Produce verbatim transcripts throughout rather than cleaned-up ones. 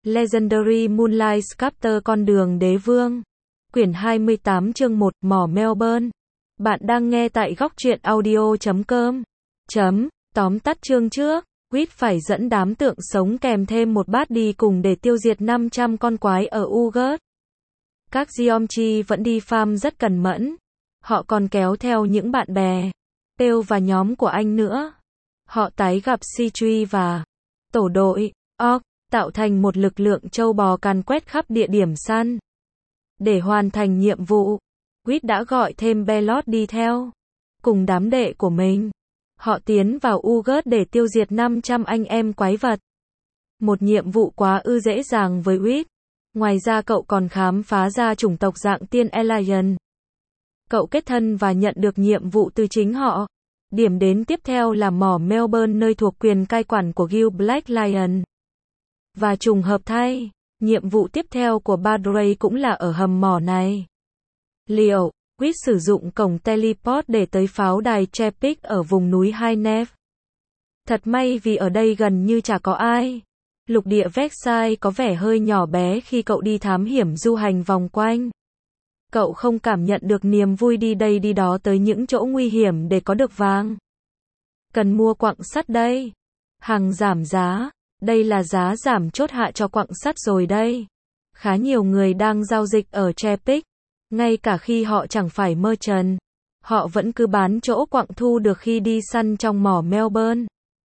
Legendary Moonlight Sculptor Con đường đế vương. Quyển hai mươi tám chương một, mỏ Melbourne. Bạn đang nghe tại góc truyện audio chấm com. Chấm, tóm tắt chương trước. Quýt phải dẫn đám tượng sống kèm thêm một bát đi cùng để tiêu diệt năm trăm con quái ở Ugat. Các Geomchi vẫn đi farm rất cẩn mẫn. Họ còn kéo theo những bạn bè, Pale và nhóm của anh nữa. Họ tái gặp Citri và tổ đội Orc, tạo thành một lực lượng trâu bò càn quét khắp địa điểm săn. Để hoàn thành nhiệm vụ, Quýt đã gọi thêm Bellot đi theo. Cùng đám đệ của mình, họ tiến vào Ugat để tiêu diệt năm trăm anh em quái vật. Một nhiệm vụ quá ư dễ dàng với Quýt. Ngoài ra cậu còn khám phá ra chủng tộc dạng tiên Alien. Cậu kết thân và nhận được nhiệm vụ từ chính họ. Điểm đến tiếp theo là mỏ Melbourne, nơi thuộc quyền cai quản của Guild Black Lion. Và trùng hợp thay, nhiệm vụ tiếp theo của Badray cũng là ở hầm mỏ này. Liệu, Quýt sử dụng cổng teleport để tới pháo đài Chepik ở vùng núi High Neve. Thật may vì ở đây gần như chả có ai. Lục địa Vexai có vẻ hơi nhỏ bé khi cậu đi thám hiểm du hành vòng quanh. Cậu không cảm nhận được niềm vui đi đây đi đó tới những chỗ nguy hiểm để có được vàng. Cần mua quặng sắt đây. Hàng giảm giá. Đây là giá giảm chốt hạ cho quặng sắt rồi đây. Khá nhiều người đang giao dịch ở Chepik. Ngay cả khi họ chẳng phải merchant, họ vẫn cứ bán chỗ quặng thu được khi đi săn trong mỏ Melbourne.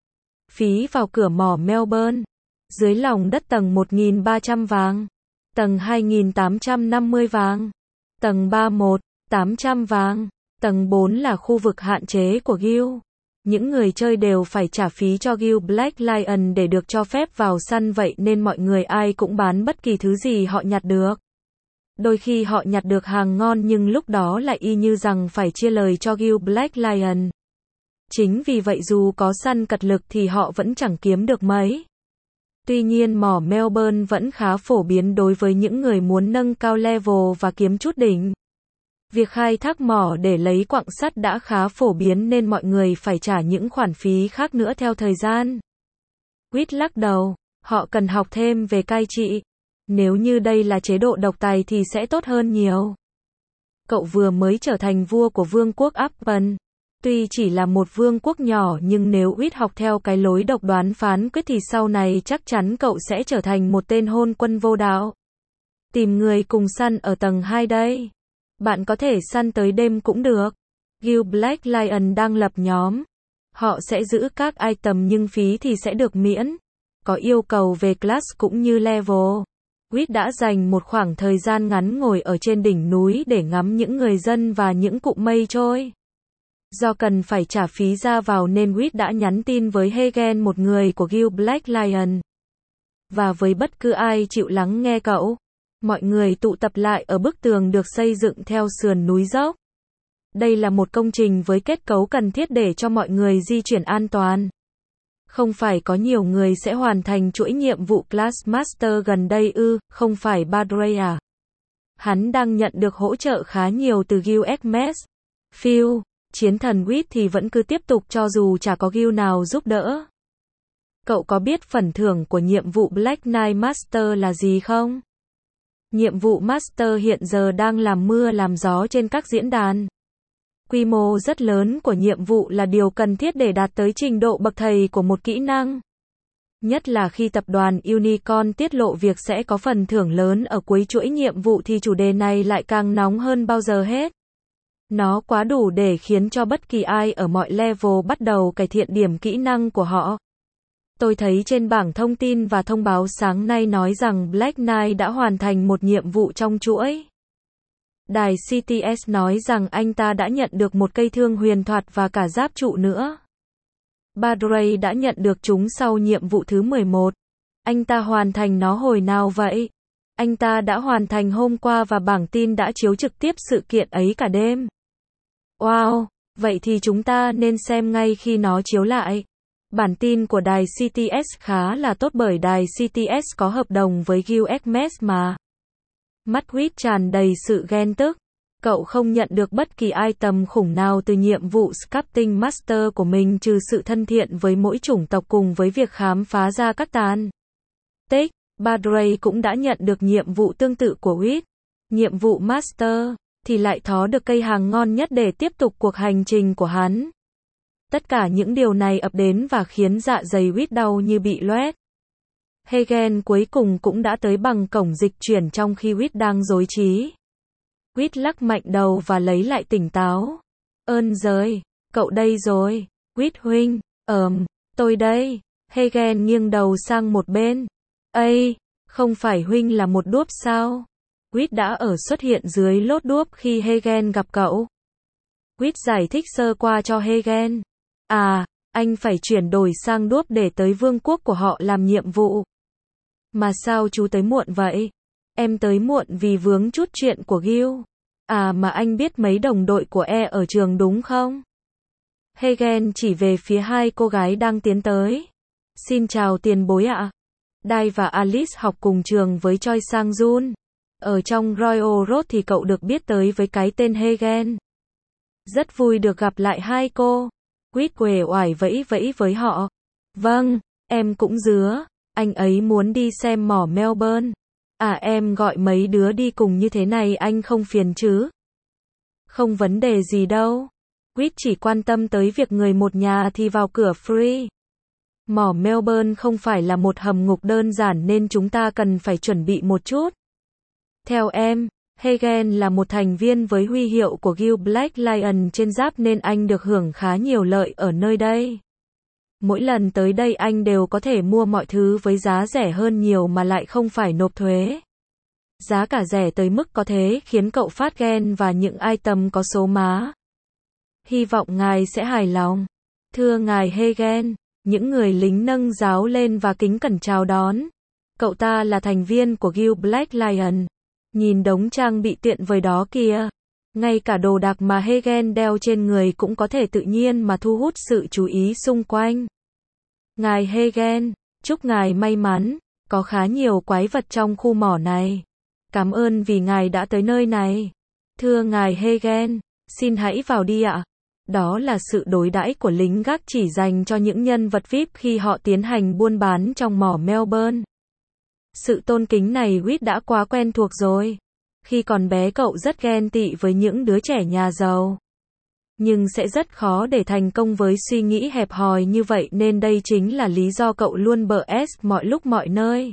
Phí vào cửa mỏ Melbourne. Dưới lòng đất tầng một nghìn ba trăm vàng. Tầng hai nghìn tám trăm năm mươi vàng. Tầng ba một, tám trăm vàng. Tầng bốn là khu vực hạn chế của Guild. Những người chơi đều phải trả phí cho Guild Black Lion để được cho phép vào săn, vậy nên mọi người ai cũng bán bất kỳ thứ gì họ nhặt được. Đôi khi họ nhặt được hàng ngon nhưng lúc đó lại y như rằng phải chia lời cho Guild Black Lion. Chính vì vậy dù có săn cật lực thì họ vẫn chẳng kiếm được mấy. Tuy nhiên mỏ Melbourne vẫn khá phổ biến đối với những người muốn nâng cao level và kiếm chút đỉnh. Việc khai thác mỏ để lấy quặng sắt đã khá phổ biến nên mọi người phải trả những khoản phí khác nữa theo thời gian. Quýt lắc đầu, họ cần học thêm về cai trị. Nếu như đây là chế độ độc tài thì sẽ tốt hơn nhiều. Cậu vừa mới trở thành vua của vương quốc Appen. Tuy chỉ là một vương quốc nhỏ nhưng nếu Quýt học theo cái lối độc đoán phán quyết thì sau này chắc chắn cậu sẽ trở thành một tên hôn quân vô đạo. Tìm người cùng săn ở tầng hai đây. Bạn có thể săn tới đêm cũng được. Guild Black Lion đang lập nhóm. Họ sẽ giữ các item nhưng phí thì sẽ được miễn. Có yêu cầu về class cũng như level. Quýt đã dành một khoảng thời gian ngắn ngồi ở trên đỉnh núi để ngắm những người dân và những cụm mây trôi. Do cần phải trả phí ra vào nên Quýt đã nhắn tin với Hagen, một người của Guild Black Lion. Và với bất cứ ai chịu lắng nghe cậu. Mọi người tụ tập lại ở bức tường được xây dựng theo sườn núi dốc. Đây là một công trình với kết cấu cần thiết để cho mọi người di chuyển an toàn. Không phải có nhiều người sẽ hoàn thành chuỗi nhiệm vụ Class Master gần đây ư, không phải Badray à? Hắn đang nhận được hỗ trợ khá nhiều từ Guild Hermes. Phil, chiến thần Quýt thì vẫn cứ tiếp tục cho dù chả có guild nào giúp đỡ. Cậu có biết phần thưởng của nhiệm vụ Black Knight Master là gì không? Nhiệm vụ Master hiện giờ đang làm mưa làm gió trên các diễn đàn. Quy mô rất lớn của nhiệm vụ là điều cần thiết để đạt tới trình độ bậc thầy của một kỹ năng. Nhất là khi tập đoàn Unicorn tiết lộ việc sẽ có phần thưởng lớn ở cuối chuỗi nhiệm vụ thì chủ đề này lại càng nóng hơn bao giờ hết. Nó quá đủ để khiến cho bất kỳ ai ở mọi level bắt đầu cải thiện điểm kỹ năng của họ. Tôi thấy trên bảng thông tin và thông báo sáng nay nói rằng Black Knight đã hoàn thành một nhiệm vụ trong chuỗi. Đài xê tê ét nói rằng anh ta đã nhận được một cây thương huyền thoại và cả giáp trụ nữa. Badray đã nhận được chúng sau nhiệm vụ thứ mười một. Anh ta hoàn thành nó hồi nào vậy? Anh ta đã hoàn thành hôm qua và bảng tin đã chiếu trực tiếp sự kiện ấy cả đêm. Wow, vậy thì chúng ta nên xem ngay khi nó chiếu lại. Bản tin của đài xê tê ét khá là tốt bởi đài xê tê ét có hợp đồng với Guild Hermes mà. Mắt Quýt tràn đầy sự ghen tức. Cậu không nhận được bất kỳ item khủng nào từ nhiệm vụ Sculpting Master của mình trừ sự thân thiện với mỗi chủng tộc cùng với việc khám phá ra các tàn tích. Badray cũng đã nhận được nhiệm vụ tương tự của Wit. Nhiệm vụ Master, thì lại thó được cây hàng ngon nhất để tiếp tục cuộc hành trình của hắn. Tất cả những điều này ập đến và khiến dạ dày Wit đau như bị loét. Hagen cuối cùng cũng đã tới bằng cổng dịch chuyển trong khi Wit đang rối trí. Wit lắc mạnh đầu và lấy lại tỉnh táo. Ơn giời, cậu đây rồi. Wit huynh, ờm, tôi đây. Hagen nghiêng đầu sang một bên. Ây, không phải huynh là một đuốc sao? Wit đã ở xuất hiện dưới lốt đuốc khi Hagen gặp cậu. Wit giải thích sơ qua cho Hagen. À, anh phải chuyển đổi sang đuốc để tới vương quốc của họ làm nhiệm vụ. Mà sao chú tới muộn vậy? Em tới muộn vì vướng chút chuyện của Gil. À mà anh biết mấy đồng đội của E ở trường đúng không? Hagen chỉ về phía hai cô gái đang tiến tới. Xin chào tiền bối ạ. Dai và Alice học cùng trường với Choi Sang-jun. Ở trong Royal Road thì cậu được biết tới với cái tên Hagen. Rất vui được gặp lại hai cô. Quýt uể oải vẫy vẫy với họ. Vâng, em cũng dứa. Anh ấy muốn đi xem mỏ Melbourne. À em gọi mấy đứa đi cùng như thế này anh không phiền chứ? Không vấn đề gì đâu. Quýt chỉ quan tâm tới việc người một nhà thì vào cửa free. Mỏ Melbourne không phải là một hầm ngục đơn giản nên chúng ta cần phải chuẩn bị một chút. Theo em, Hagen là một thành viên với huy hiệu của Guild Black Lion trên giáp nên anh được hưởng khá nhiều lợi ở nơi đây. Mỗi lần tới đây anh đều có thể mua mọi thứ với giá rẻ hơn nhiều mà lại không phải nộp thuế. Giá cả rẻ tới mức có thể khiến cậu phát ghen và những item có số má. Hy vọng ngài sẽ hài lòng. Thưa ngài Hagen, những người lính nâng giáo lên và kính cẩn chào đón. Cậu ta là thành viên của Guild Black Lion. Nhìn đống trang bị tiện vời đó kìa. Ngay cả đồ đạc mà Hagen đeo trên người cũng có thể tự nhiên mà thu hút sự chú ý xung quanh. Ngài Hagen, chúc ngài may mắn, có khá nhiều quái vật trong khu mỏ này. Cảm ơn vì ngài đã tới nơi này. Thưa ngài Hagen, xin hãy vào đi ạ. Đó là sự đối đãi của lính gác chỉ dành cho những nhân vật vi ai pi khi họ tiến hành buôn bán trong mỏ Melbourne. Sự tôn kính này Wit đã quá quen thuộc rồi. Khi còn bé cậu rất ghen tị với những đứa trẻ nhà giàu. Nhưng sẽ rất khó để thành công với suy nghĩ hẹp hòi như vậy nên đây chính là lý do cậu luôn bờ ép mọi lúc mọi nơi.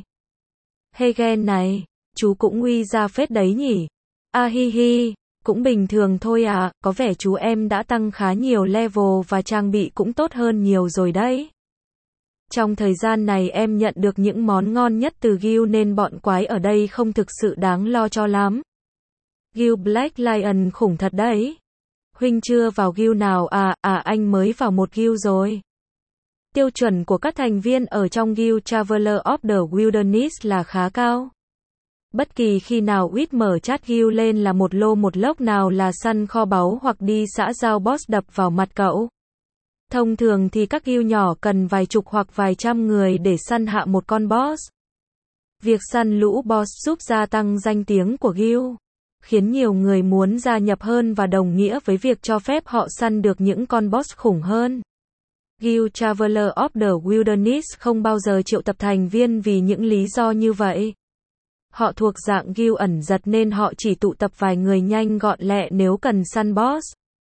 Hagen này, chú cũng uy ra phết đấy nhỉ? A hi hi, cũng bình thường thôi à, có vẻ chú em đã tăng khá nhiều level và trang bị cũng tốt hơn nhiều rồi đấy. Trong thời gian này em nhận được những món ngon nhất từ Guild nên bọn quái ở đây không thực sự đáng lo cho lắm. Guild Black Lion khủng thật đấy. Huynh chưa vào Guild nào à, à anh mới vào một Guild rồi. Tiêu chuẩn của các thành viên ở trong Guild Traveler of the Wilderness là khá cao. Bất kỳ khi nào Wit mở chat Guild lên là một lô một lốc nào là săn kho báu hoặc đi xã giao boss đập vào mặt cậu. Thông thường thì các guild nhỏ cần vài chục hoặc vài trăm người để săn hạ một con boss. Việc săn lũ boss giúp gia tăng danh tiếng của guild, khiến nhiều người muốn gia nhập hơn và đồng nghĩa với việc cho phép họ săn được những con boss khủng hơn. Guild Traveler of the Wilderness không bao giờ triệu tập thành viên vì những lý do như vậy. Họ thuộc dạng guild ẩn giật nên họ chỉ tụ tập vài người nhanh gọn lẹ nếu cần săn boss.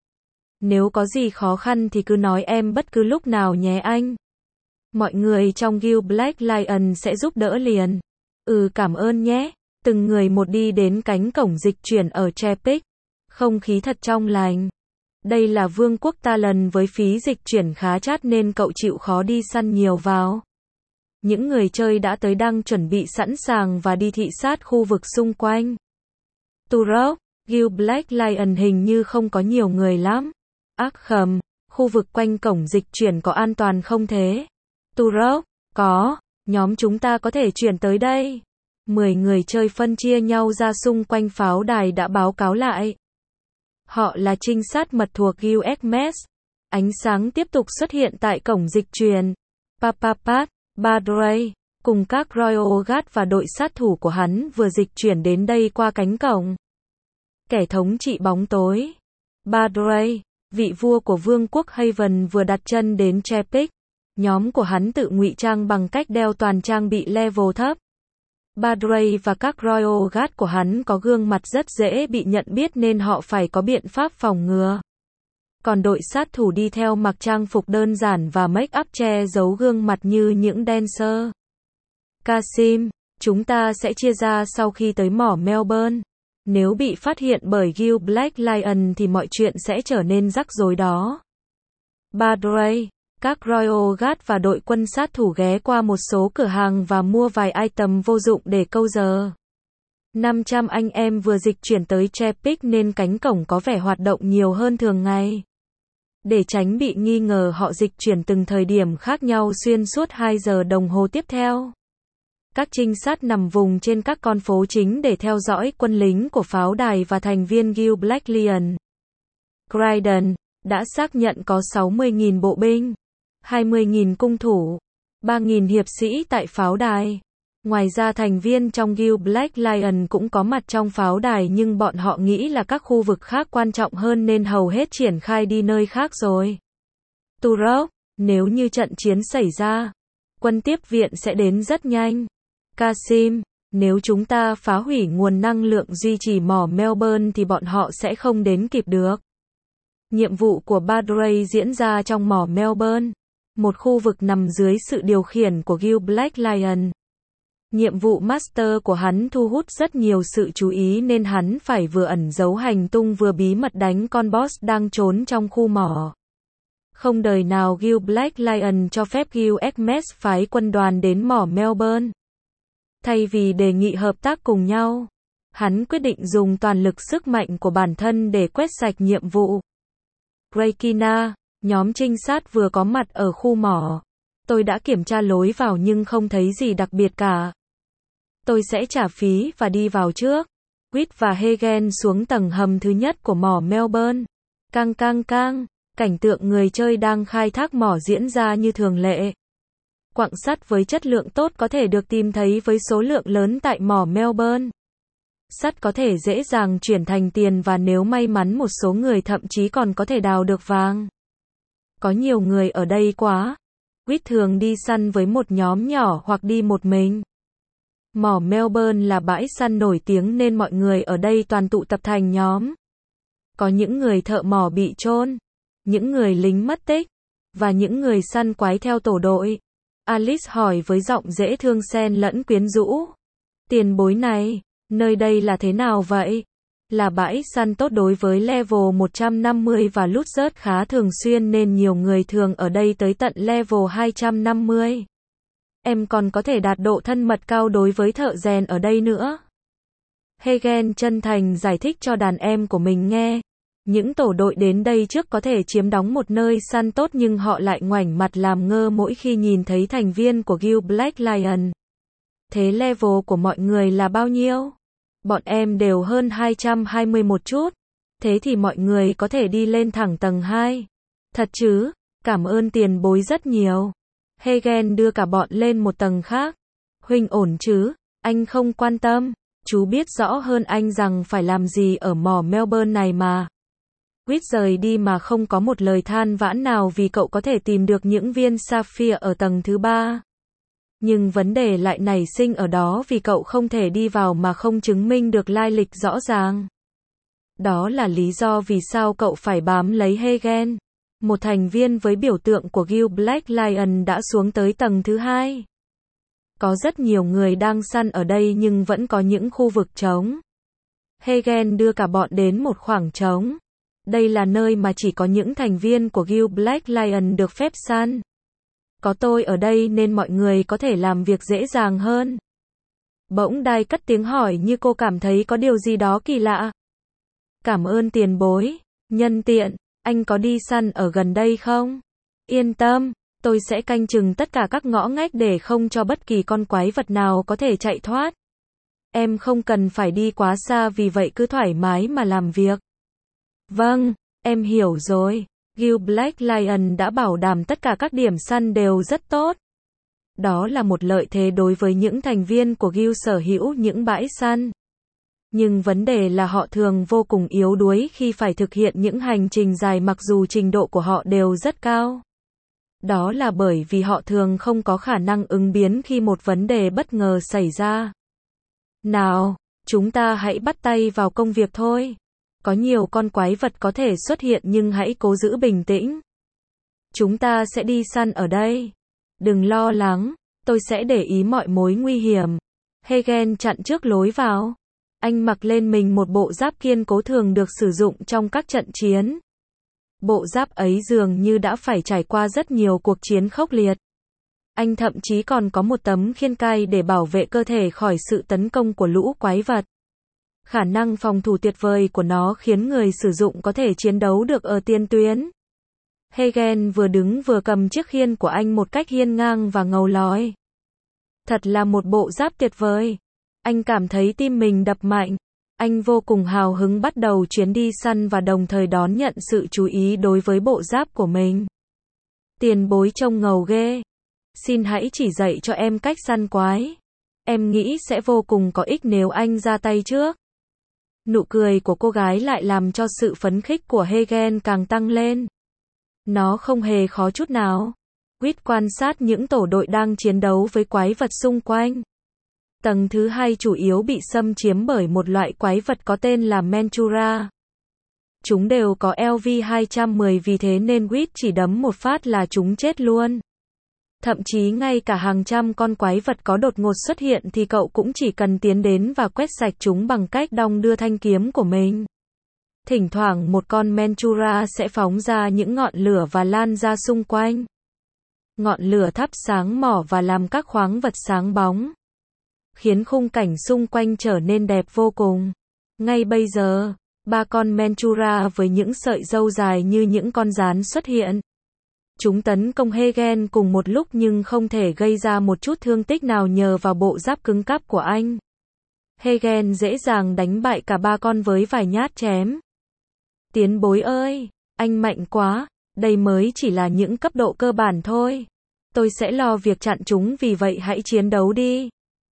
Nếu có gì khó khăn thì cứ nói em bất cứ lúc nào nhé anh. Mọi người trong Guild Black Lion sẽ giúp đỡ liền. Ừ cảm ơn nhé. Từng người một đi đến cánh cổng dịch chuyển ở Chepik. Không khí thật trong lành. Đây là vương quốc Talon với phí dịch chuyển khá chát nên cậu chịu khó đi săn nhiều vào. Những người chơi đã tới đang chuẩn bị sẵn sàng và đi thị sát khu vực xung quanh. Turok, Guild Black Lion hình như không có nhiều người lắm. Ác khầm, khu vực quanh cổng dịch chuyển có an toàn không thế? Turok, có, nhóm chúng ta có thể chuyển tới đây. Mười người chơi phân chia nhau ra xung quanh pháo đài đã báo cáo lại. Họ là trinh sát mật thuộc Guild Hermes. Ánh sáng tiếp tục xuất hiện tại cổng dịch chuyển. Papapat, Badray, cùng các Royal Guard và đội sát thủ của hắn vừa dịch chuyển đến đây qua cánh cổng. Kẻ thống trị bóng tối. Badray, vị vua của vương quốc Haven vừa đặt chân đến Chepik. Nhóm của hắn tự ngụy trang bằng cách đeo toàn trang bị level thấp. Badray và các Royal Guard của hắn có gương mặt rất dễ bị nhận biết nên họ phải có biện pháp phòng ngừa. Còn đội sát thủ đi theo mặc trang phục đơn giản và make up che giấu gương mặt như những dancer. Kasim, chúng ta sẽ chia ra sau khi tới mỏ Melbourne. Nếu bị phát hiện bởi Gil Black Lion thì mọi chuyện sẽ trở nên rắc rối đó. Badray, các Royal Guard và đội quân sát thủ ghé qua một số cửa hàng và mua vài item vô dụng để câu giờ. năm trăm anh em vừa dịch chuyển tới Chepik nên cánh cổng có vẻ hoạt động nhiều hơn thường ngày. Để tránh bị nghi ngờ họ dịch chuyển từng thời điểm khác nhau xuyên suốt hai giờ đồng hồ tiếp theo. Các trinh sát nằm vùng trên các con phố chính để theo dõi quân lính của pháo đài và thành viên Gil Black Lion. Croydon đã xác nhận có sáu mươi nghìn bộ binh, hai mươi nghìn cung thủ, ba nghìn hiệp sĩ tại pháo đài. Ngoài ra thành viên trong Gil Black Lion cũng có mặt trong pháo đài nhưng bọn họ nghĩ là các khu vực khác quan trọng hơn nên hầu hết triển khai đi nơi khác rồi. Turok, nếu như trận chiến xảy ra, quân tiếp viện sẽ đến rất nhanh. Kasim, nếu chúng ta phá hủy nguồn năng lượng duy trì mỏ Melbourne thì bọn họ sẽ không đến kịp được. Nhiệm vụ của Badray diễn ra trong mỏ Melbourne, một khu vực nằm dưới sự điều khiển của Gil Black Lion. Nhiệm vụ master của hắn thu hút rất nhiều sự chú ý nên hắn phải vừa ẩn giấu hành tung vừa bí mật đánh con boss đang trốn trong khu mỏ. Không đời nào Gil Black Lion cho phép Gil Xmas phái quân đoàn đến mỏ Melbourne. Thay vì đề nghị hợp tác cùng nhau, hắn quyết định dùng toàn lực sức mạnh của bản thân để quét sạch nhiệm vụ. Reykjavik, nhóm trinh sát vừa có mặt ở khu mỏ. Tôi đã kiểm tra lối vào nhưng không thấy gì đặc biệt cả. Tôi sẽ trả phí và đi vào trước. Witt và Hagen xuống tầng hầm thứ nhất của mỏ Melbourne. Cang cang cang, cảnh tượng người chơi đang khai thác mỏ diễn ra như thường lệ. Quặng sắt với chất lượng tốt có thể được tìm thấy với số lượng lớn tại mỏ Melbourne. Sắt có thể dễ dàng chuyển thành tiền và nếu may mắn một số người thậm chí còn có thể đào được vàng. Có nhiều người ở đây quá. Witt thường đi săn với một nhóm nhỏ hoặc đi một mình. Mỏ Melbourne là bãi săn nổi tiếng nên mọi người ở đây toàn tụ tập thành nhóm. Có những người thợ mỏ bị chôn, những người lính mất tích, và những người săn quái theo tổ đội. Alice hỏi với giọng dễ thương xen lẫn quyến rũ. Tiền bối này, nơi đây là thế nào vậy? Là bãi săn tốt đối với level một trăm năm mươi và loot rớt khá thường xuyên nên nhiều người thường ở đây tới tận level hai trăm năm mươi. Em còn có thể đạt độ thân mật cao đối với thợ rèn ở đây nữa. Hagen chân thành giải thích cho đàn em của mình nghe. Những tổ đội đến đây trước có thể chiếm đóng một nơi săn tốt nhưng họ lại ngoảnh mặt làm ngơ mỗi khi nhìn thấy thành viên của Gil Black Lion. Thế level của mọi người là bao nhiêu? Bọn em đều hơn hai trăm hai mươi một chút. Thế thì mọi người có thể đi lên thẳng tầng hai. Thật chứ? Cảm ơn tiền bối rất nhiều. Hagen đưa cả bọn lên một tầng khác. Huynh ổn chứ? Anh không quan tâm. Chú biết rõ hơn anh rằng phải làm gì ở mỏ Melbourne này mà. Witt rời đi mà không có một lời than vãn nào vì cậu có thể tìm được những viên sapphire ở tầng thứ ba. Nhưng vấn đề lại nảy sinh ở đó vì cậu không thể đi vào mà không chứng minh được lai lịch rõ ràng. Đó là lý do vì sao cậu phải bám lấy Hagen. Một thành viên với biểu tượng của Gil Black Lion đã xuống tới tầng thứ hai. Có rất nhiều người đang săn ở đây nhưng vẫn có những khu vực trống. Hagen đưa cả bọn đến một khoảng trống. Đây là nơi mà chỉ có những thành viên của Gil Black Lion được phép săn. Có tôi ở đây nên mọi người có thể làm việc dễ dàng hơn. Bỗng Đai cất tiếng hỏi như cô cảm thấy có điều gì đó kỳ lạ. Cảm ơn tiền bối. Nhân tiện, anh có đi săn ở gần đây không? Yên tâm, tôi sẽ canh chừng tất cả các ngõ ngách để không cho bất kỳ con quái vật nào có thể chạy thoát. Em không cần phải đi quá xa vì vậy cứ thoải mái mà làm việc. Vâng, em hiểu rồi. Gil Black Lion đã bảo đảm tất cả các điểm săn đều rất tốt. Đó là một lợi thế đối với những thành viên của Gil sở hữu những bãi săn. Nhưng vấn đề là họ thường vô cùng yếu đuối khi phải thực hiện những hành trình dài mặc dù trình độ của họ đều rất cao. Đó là bởi vì họ thường không có khả năng ứng biến khi một vấn đề bất ngờ xảy ra. Nào, chúng ta hãy bắt tay vào công việc thôi. Có nhiều con quái vật có thể xuất hiện nhưng hãy cố giữ bình tĩnh. Chúng ta sẽ đi săn ở đây. Đừng lo lắng, tôi sẽ để ý mọi mối nguy hiểm. Hagen chặn trước lối vào. Anh mặc lên mình một bộ giáp kiên cố thường được sử dụng trong các trận chiến. Bộ giáp ấy dường như đã phải trải qua rất nhiều cuộc chiến khốc liệt. Anh thậm chí còn có một tấm khiên cai để bảo vệ cơ thể khỏi sự tấn công của lũ quái vật. Khả năng phòng thủ tuyệt vời của nó khiến người sử dụng có thể chiến đấu được ở tiền tuyến. Hagen vừa đứng vừa cầm chiếc khiên của anh một cách hiên ngang và ngầu lói. Thật là một bộ giáp tuyệt vời. Anh cảm thấy tim mình đập mạnh. Anh vô cùng hào hứng bắt đầu chuyến đi săn và đồng thời đón nhận sự chú ý đối với bộ giáp của mình. Tiền bối trông ngầu ghê. Xin hãy chỉ dạy cho em cách săn quái. Em nghĩ sẽ vô cùng có ích nếu anh ra tay trước. Nụ cười của cô gái lại làm cho sự phấn khích của Hagen càng tăng lên. Nó không hề khó chút nào. Quýt quan sát những tổ đội đang chiến đấu với quái vật xung quanh. Tầng thứ hai chủ yếu bị xâm chiếm bởi một loại quái vật có tên là Mentura. Chúng đều có L V hai trăm mười vì thế nên Quýt chỉ đấm một phát là chúng chết luôn. Thậm chí ngay cả hàng trăm con quái vật có đột ngột xuất hiện thì cậu cũng chỉ cần tiến đến và quét sạch chúng bằng cách đong đưa thanh kiếm của mình. Thỉnh thoảng một con Mentura sẽ phóng ra những ngọn lửa và lan ra xung quanh. Ngọn lửa thắp sáng mỏ và làm các khoáng vật sáng bóng, khiến khung cảnh xung quanh trở nên đẹp vô cùng. Ngay bây giờ, ba con Mentura với những sợi râu dài như những con gián xuất hiện. Chúng tấn công Hagen cùng một lúc nhưng không thể gây ra một chút thương tích nào nhờ vào bộ giáp cứng cáp của anh. Hagen dễ dàng đánh bại cả ba con với vài nhát chém. Tiến bối ơi, anh mạnh quá, đây mới chỉ là những cấp độ cơ bản thôi. Tôi sẽ lo việc chặn chúng vì vậy hãy chiến đấu đi.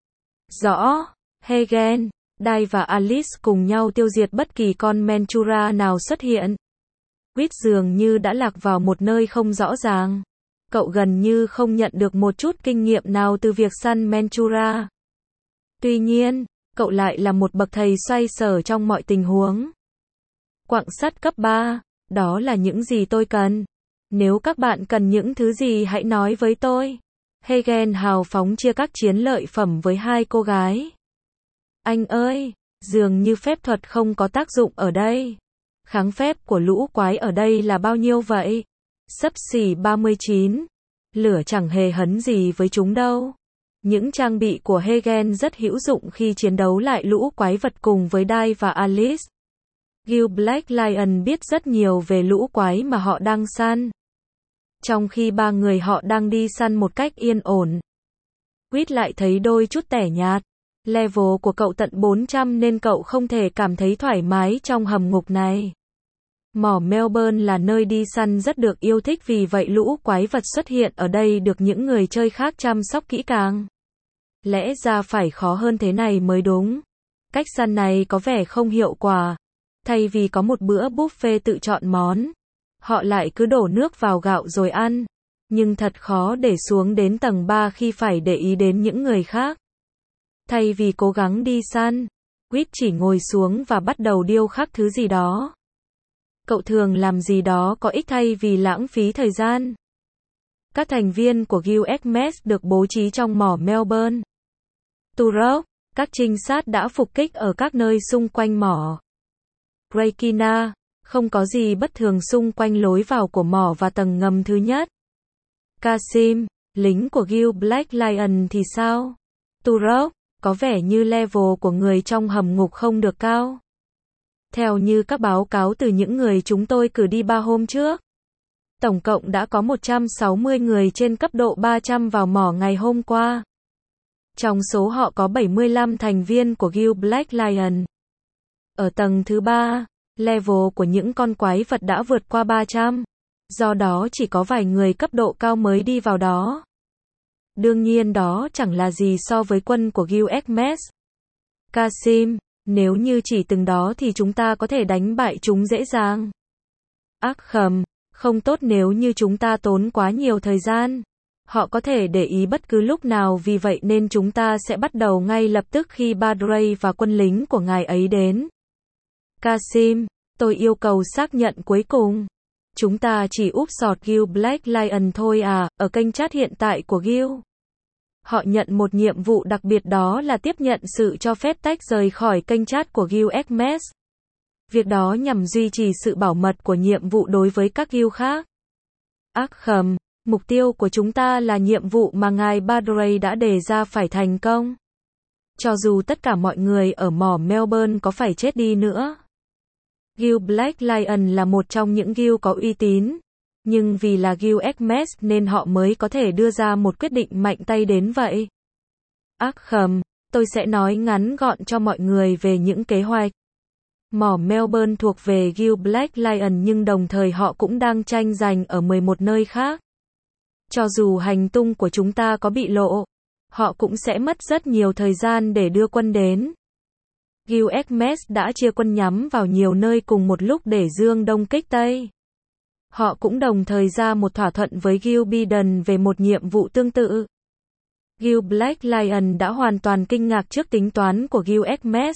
Rõ, Hagen, Dai và Alice cùng nhau tiêu diệt bất kỳ con Mentura nào xuất hiện. Quýt dường như đã lạc vào một nơi không rõ ràng. Cậu gần như không nhận được một chút kinh nghiệm nào từ việc săn Mentura. Tuy nhiên, cậu lại là một bậc thầy xoay sở trong mọi tình huống. Quặng sắt cấp ba, đó là những gì tôi cần. Nếu các bạn cần những thứ gì hãy nói với tôi. Hagen hào phóng chia các chiến lợi phẩm với hai cô gái. Anh ơi, dường như phép thuật không có tác dụng ở đây. Kháng phép của lũ quái ở đây là bao nhiêu vậy? Xấp xỉ ba mươi chín. Lửa chẳng hề hấn gì với chúng đâu. Những trang bị của Hagen rất hữu dụng khi chiến đấu lại lũ quái vật cùng với Dai và Alice. Guild Black Lion biết rất nhiều về lũ quái mà họ đang săn. Trong khi ba người họ đang đi săn một cách yên ổn, Quýt lại thấy đôi chút tẻ nhạt. Level của cậu tận bốn trăm nên cậu không thể cảm thấy thoải mái trong hầm ngục này. Mỏ Melbourne là nơi đi săn rất được yêu thích vì vậy lũ quái vật xuất hiện ở đây được những người chơi khác chăm sóc kỹ càng. Lẽ ra phải khó hơn thế này mới đúng. Cách săn này có vẻ không hiệu quả. Thay vì có một bữa buffet tự chọn món, họ lại cứ đổ nước vào gạo rồi ăn. Nhưng thật khó để xuống đến tầng ba khi phải để ý đến những người khác. Thay vì cố gắng đi săn, Quýt chỉ ngồi xuống và bắt đầu điêu khắc thứ gì đó. Cậu thường làm gì đó có ích thay vì lãng phí thời gian. Các thành viên của Guild Hermes được bố trí trong mỏ Melbourne. Turok, các trinh sát đã phục kích ở các nơi xung quanh mỏ. Reykina, không có gì bất thường xung quanh lối vào của mỏ và tầng ngầm thứ nhất. Kasim, lính của Guild Black Lion thì sao? Turok, có vẻ như level của người trong hầm ngục không được cao. Theo như các báo cáo từ những người chúng tôi cử đi ba hôm trước, tổng cộng đã có một trăm sáu mươi người trên cấp độ ba trăm vào mỏ ngày hôm qua. Trong số họ có bảy mươi lăm thành viên của Guild Black Lion. Ở tầng thứ ba, level của những con quái vật đã vượt qua ba trăm. Do đó chỉ có vài người cấp độ cao mới đi vào đó. Đương nhiên đó chẳng là gì so với quân của Guild Hermes. Kasim, nếu như chỉ từng đó thì chúng ta có thể đánh bại chúng dễ dàng. Ác khầm, không tốt nếu như chúng ta tốn quá nhiều thời gian. Họ có thể để ý bất cứ lúc nào, vì vậy nên chúng ta sẽ bắt đầu ngay lập tức khi Badray và quân lính của ngài ấy đến. Kasim, tôi yêu cầu xác nhận cuối cùng. Chúng ta chỉ úp sọt Gil Black Lion thôi à, ở kênh chat hiện tại của Gil. Họ nhận một nhiệm vụ đặc biệt, đó là tiếp nhận sự cho phép tách rời khỏi kênh chat của Gil Xmas. Việc đó nhằm duy trì sự bảo mật của nhiệm vụ đối với các Gil khác. Arkham, mục tiêu của chúng ta là nhiệm vụ mà ngài Badray đã đề ra phải thành công. Cho dù tất cả mọi người ở mỏ Melbourne có phải chết đi nữa. Gil Black Lion là một trong những Gil có uy tín, nhưng vì là Gil Xmas nên họ mới có thể đưa ra một quyết định mạnh tay đến vậy. Arkham, tôi sẽ nói ngắn gọn cho mọi người về những kế hoạch. Mỏ Melbourne thuộc về Gil Black Lion nhưng đồng thời họ cũng đang tranh giành ở mười một nơi khác. Cho dù hành tung của chúng ta có bị lộ, họ cũng sẽ mất rất nhiều thời gian để đưa quân đến. Gil Xmas đã chia quân nhắm vào nhiều nơi cùng một lúc để dương đông kích tây. Họ cũng đồng thời ra một thỏa thuận với Gil Biden về một nhiệm vụ tương tự. Gil Black Lion đã hoàn toàn kinh ngạc trước tính toán của Gil Xmas.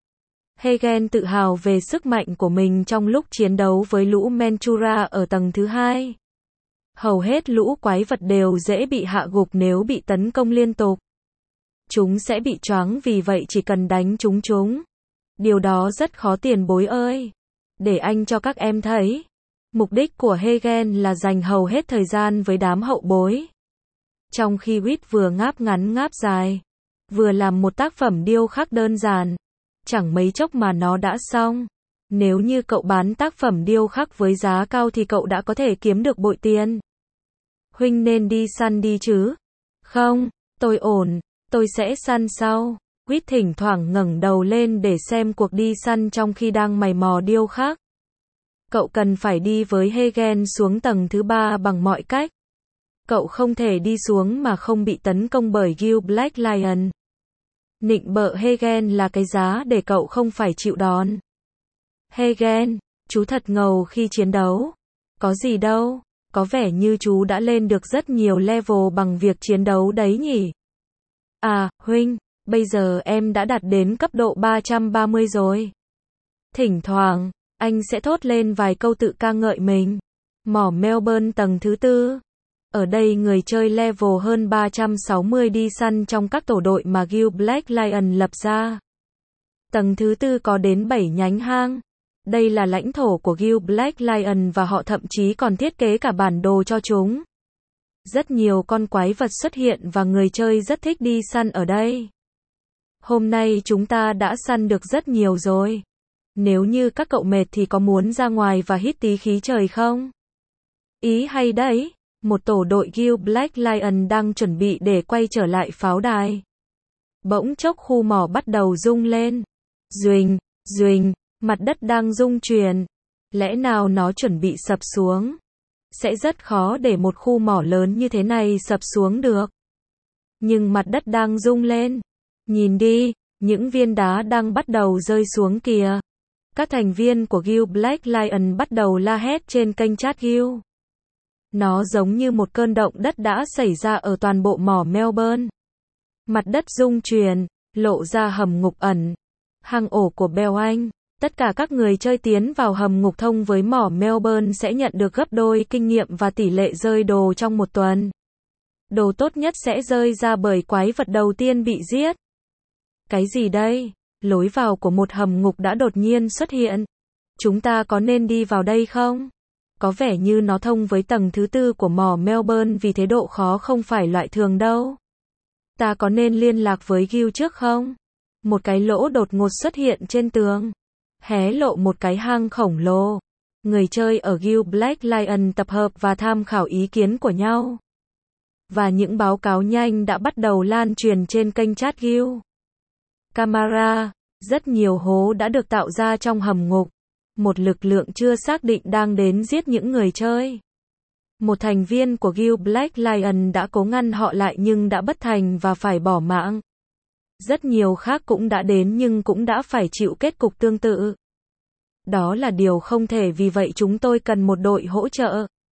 Hagen tự hào về sức mạnh của mình trong lúc chiến đấu với lũ Mentura ở tầng thứ hai. Hầu hết lũ quái vật đều dễ bị hạ gục nếu bị tấn công liên tục. Chúng sẽ bị choáng, vì vậy chỉ cần đánh chúng chúng. Điều đó rất khó, tiền bối ơi. Để anh cho các em thấy. Mục đích của Hagen là dành hầu hết thời gian với đám hậu bối. Trong khi Witt vừa ngáp ngắn ngáp dài, vừa làm một tác phẩm điêu khắc đơn giản. Chẳng mấy chốc mà nó đã xong. Nếu như cậu bán tác phẩm điêu khắc với giá cao thì cậu đã có thể kiếm được bội tiền. Huynh nên đi săn đi chứ? Không, tôi ổn, tôi sẽ săn sau. Witt thỉnh thoảng ngẩng đầu lên để xem cuộc đi săn trong khi đang mày mò điêu khắc. Cậu cần phải đi với Hagen xuống tầng thứ ba bằng mọi cách. Cậu không thể đi xuống mà không bị tấn công bởi Gil Black Lion. Nịnh bợ Hagen là cái giá để cậu không phải chịu đòn. Hagen, chú thật ngầu khi chiến đấu. Có gì đâu, có vẻ như chú đã lên được rất nhiều level bằng việc chiến đấu đấy nhỉ. À, huynh, bây giờ em đã đạt đến cấp độ ba trăm ba mươi rồi. Thỉnh thoảng, anh sẽ thốt lên vài câu tự ca ngợi mình. Mỏ Melbourne tầng thứ tư. Ở đây người chơi level hơn ba trăm sáu mươi đi săn trong các tổ đội mà Gil Black Lion lập ra. Tầng thứ tư có đến bảy nhánh hang. Đây là lãnh thổ của Gil Black Lion và họ thậm chí còn thiết kế cả bản đồ cho chúng. Rất nhiều con quái vật xuất hiện và người chơi rất thích đi săn ở đây. Hôm nay chúng ta đã săn được rất nhiều rồi. Nếu như các cậu mệt thì có muốn ra ngoài và hít tí khí trời không? Ý hay đấy. Một tổ đội Gil Black Lion đang chuẩn bị để quay trở lại pháo đài. Bỗng chốc khu mỏ bắt đầu rung lên. Duỳnh, duỳnh, mặt đất đang rung chuyển. Lẽ nào nó chuẩn bị sập xuống? Sẽ rất khó để một khu mỏ lớn như thế này sập xuống được. Nhưng mặt đất đang rung lên. Nhìn đi, những viên đá đang bắt đầu rơi xuống kìa. Các thành viên của Gil Black Lion bắt đầu la hét trên kênh chat Gil. Nó giống như một cơn động đất đã xảy ra ở toàn bộ mỏ Melbourne. Mặt đất rung chuyển, lộ ra hầm ngục ẩn. Hang ổ của Bell Anh. Tất cả các người chơi tiến vào hầm ngục thông với mỏ Melbourne sẽ nhận được gấp đôi kinh nghiệm và tỷ lệ rơi đồ trong một tuần. Đồ tốt nhất sẽ rơi ra bởi quái vật đầu tiên bị giết. Cái gì đây? Lối vào của một hầm ngục đã đột nhiên xuất hiện. Chúng ta có nên đi vào đây không? Có vẻ như nó thông với tầng thứ tư của mỏ Melbourne, vì thế độ khó không phải loại thường đâu. Ta có nên liên lạc với Gil trước không? Một cái lỗ đột ngột xuất hiện trên tường. Hé lộ một cái hang khổng lồ. Người chơi ở Gil Black Lion tập hợp và tham khảo ý kiến của nhau. Và những báo cáo nhanh đã bắt đầu lan truyền trên kênh chat Gil. Camera, rất nhiều hố đã được tạo ra trong hầm ngục. Một lực lượng chưa xác định đang đến giết những người chơi. Một thành viên của Gil Black Lion đã cố ngăn họ lại nhưng đã bất thành và phải bỏ mạng. Rất nhiều khác cũng đã đến nhưng cũng đã phải chịu kết cục tương tự. Đó là điều không thể, vì vậy chúng tôi cần một đội hỗ trợ.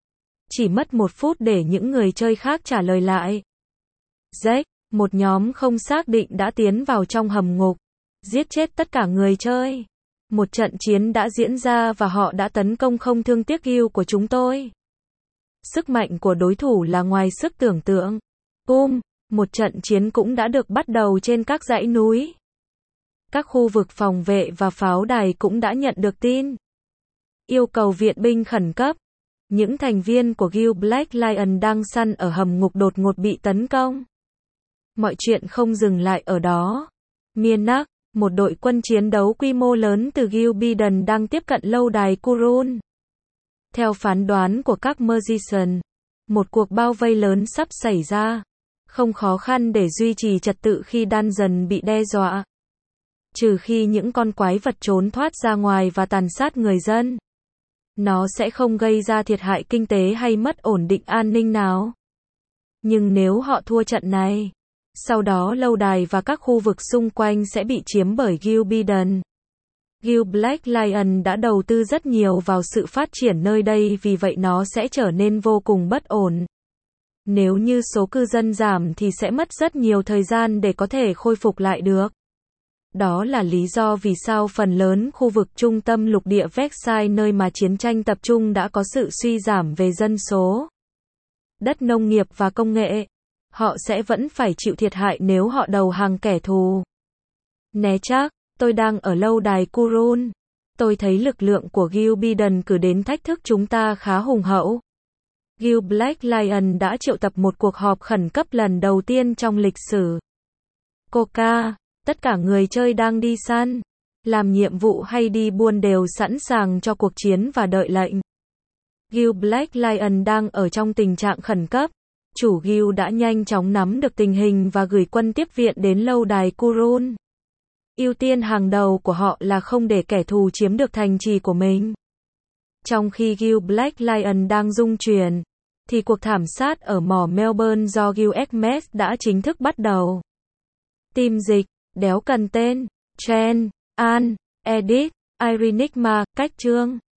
chỉ mất một phút để những người chơi khác trả lời lại. Jack, một nhóm không xác định đã tiến vào trong hầm ngục, giết chết tất cả người chơi. Một trận chiến đã diễn ra và họ đã tấn công không thương tiếc Guild của chúng tôi. Sức mạnh của đối thủ là ngoài sức tưởng tượng. Boom, một trận chiến cũng đã được bắt đầu trên các dãy núi. Các khu vực phòng vệ và pháo đài cũng đã nhận được tin. Yêu cầu viện binh khẩn cấp. Những thành viên của Guild Black Lion đang săn ở hầm ngục đột ngột bị tấn công. Mọi chuyện không dừng lại ở đó. Mianak, một đội quân chiến đấu quy mô lớn từ Guild Biden đang tiếp cận lâu đài Kurun. Theo phán đoán của các Magician, một cuộc bao vây lớn sắp xảy ra. Không khó khăn để duy trì trật tự khi dungeon bị đe dọa. Trừ khi những con quái vật trốn thoát ra ngoài và tàn sát người dân. Nó sẽ không gây ra thiệt hại kinh tế hay mất ổn định an ninh nào. Nhưng nếu họ thua trận này, sau đó lâu đài và các khu vực xung quanh sẽ bị chiếm bởi Guild Biden. Guild Black Lion đã đầu tư rất nhiều vào sự phát triển nơi đây, vì vậy nó sẽ trở nên vô cùng bất ổn. Nếu như số cư dân giảm thì sẽ mất rất nhiều thời gian để có thể khôi phục lại được. Đó là lý do vì sao phần lớn khu vực trung tâm lục địa Vexai, nơi mà chiến tranh tập trung, đã có sự suy giảm về dân số, đất nông nghiệp và công nghệ. Họ sẽ vẫn phải chịu thiệt hại nếu họ đầu hàng kẻ thù. Né chắc, tôi đang ở lâu đài Kurun. Tôi thấy lực lượng của Guild Biden cử đến thách thức chúng ta khá hùng hậu. Guild Black Lion đã triệu tập một cuộc họp khẩn cấp lần đầu tiên trong lịch sử. Coca, tất cả người chơi đang đi săn, làm nhiệm vụ hay đi buôn đều sẵn sàng cho cuộc chiến và đợi lệnh. Guild Black Lion đang ở trong tình trạng khẩn cấp. Chủ Guild đã nhanh chóng nắm được tình hình và gửi quân tiếp viện đến lâu đài Kurun. Ưu tiên hàng đầu của họ là không để kẻ thù chiếm được thành trì của mình. Trong khi Guild Black Lion đang rung chuyển, thì cuộc thảm sát ở mỏ Melbourne do Guild Xmas đã chính thức bắt đầu. Team dịch, đéo cần tên, Chen, An, Edith, Irenigma, cách chương.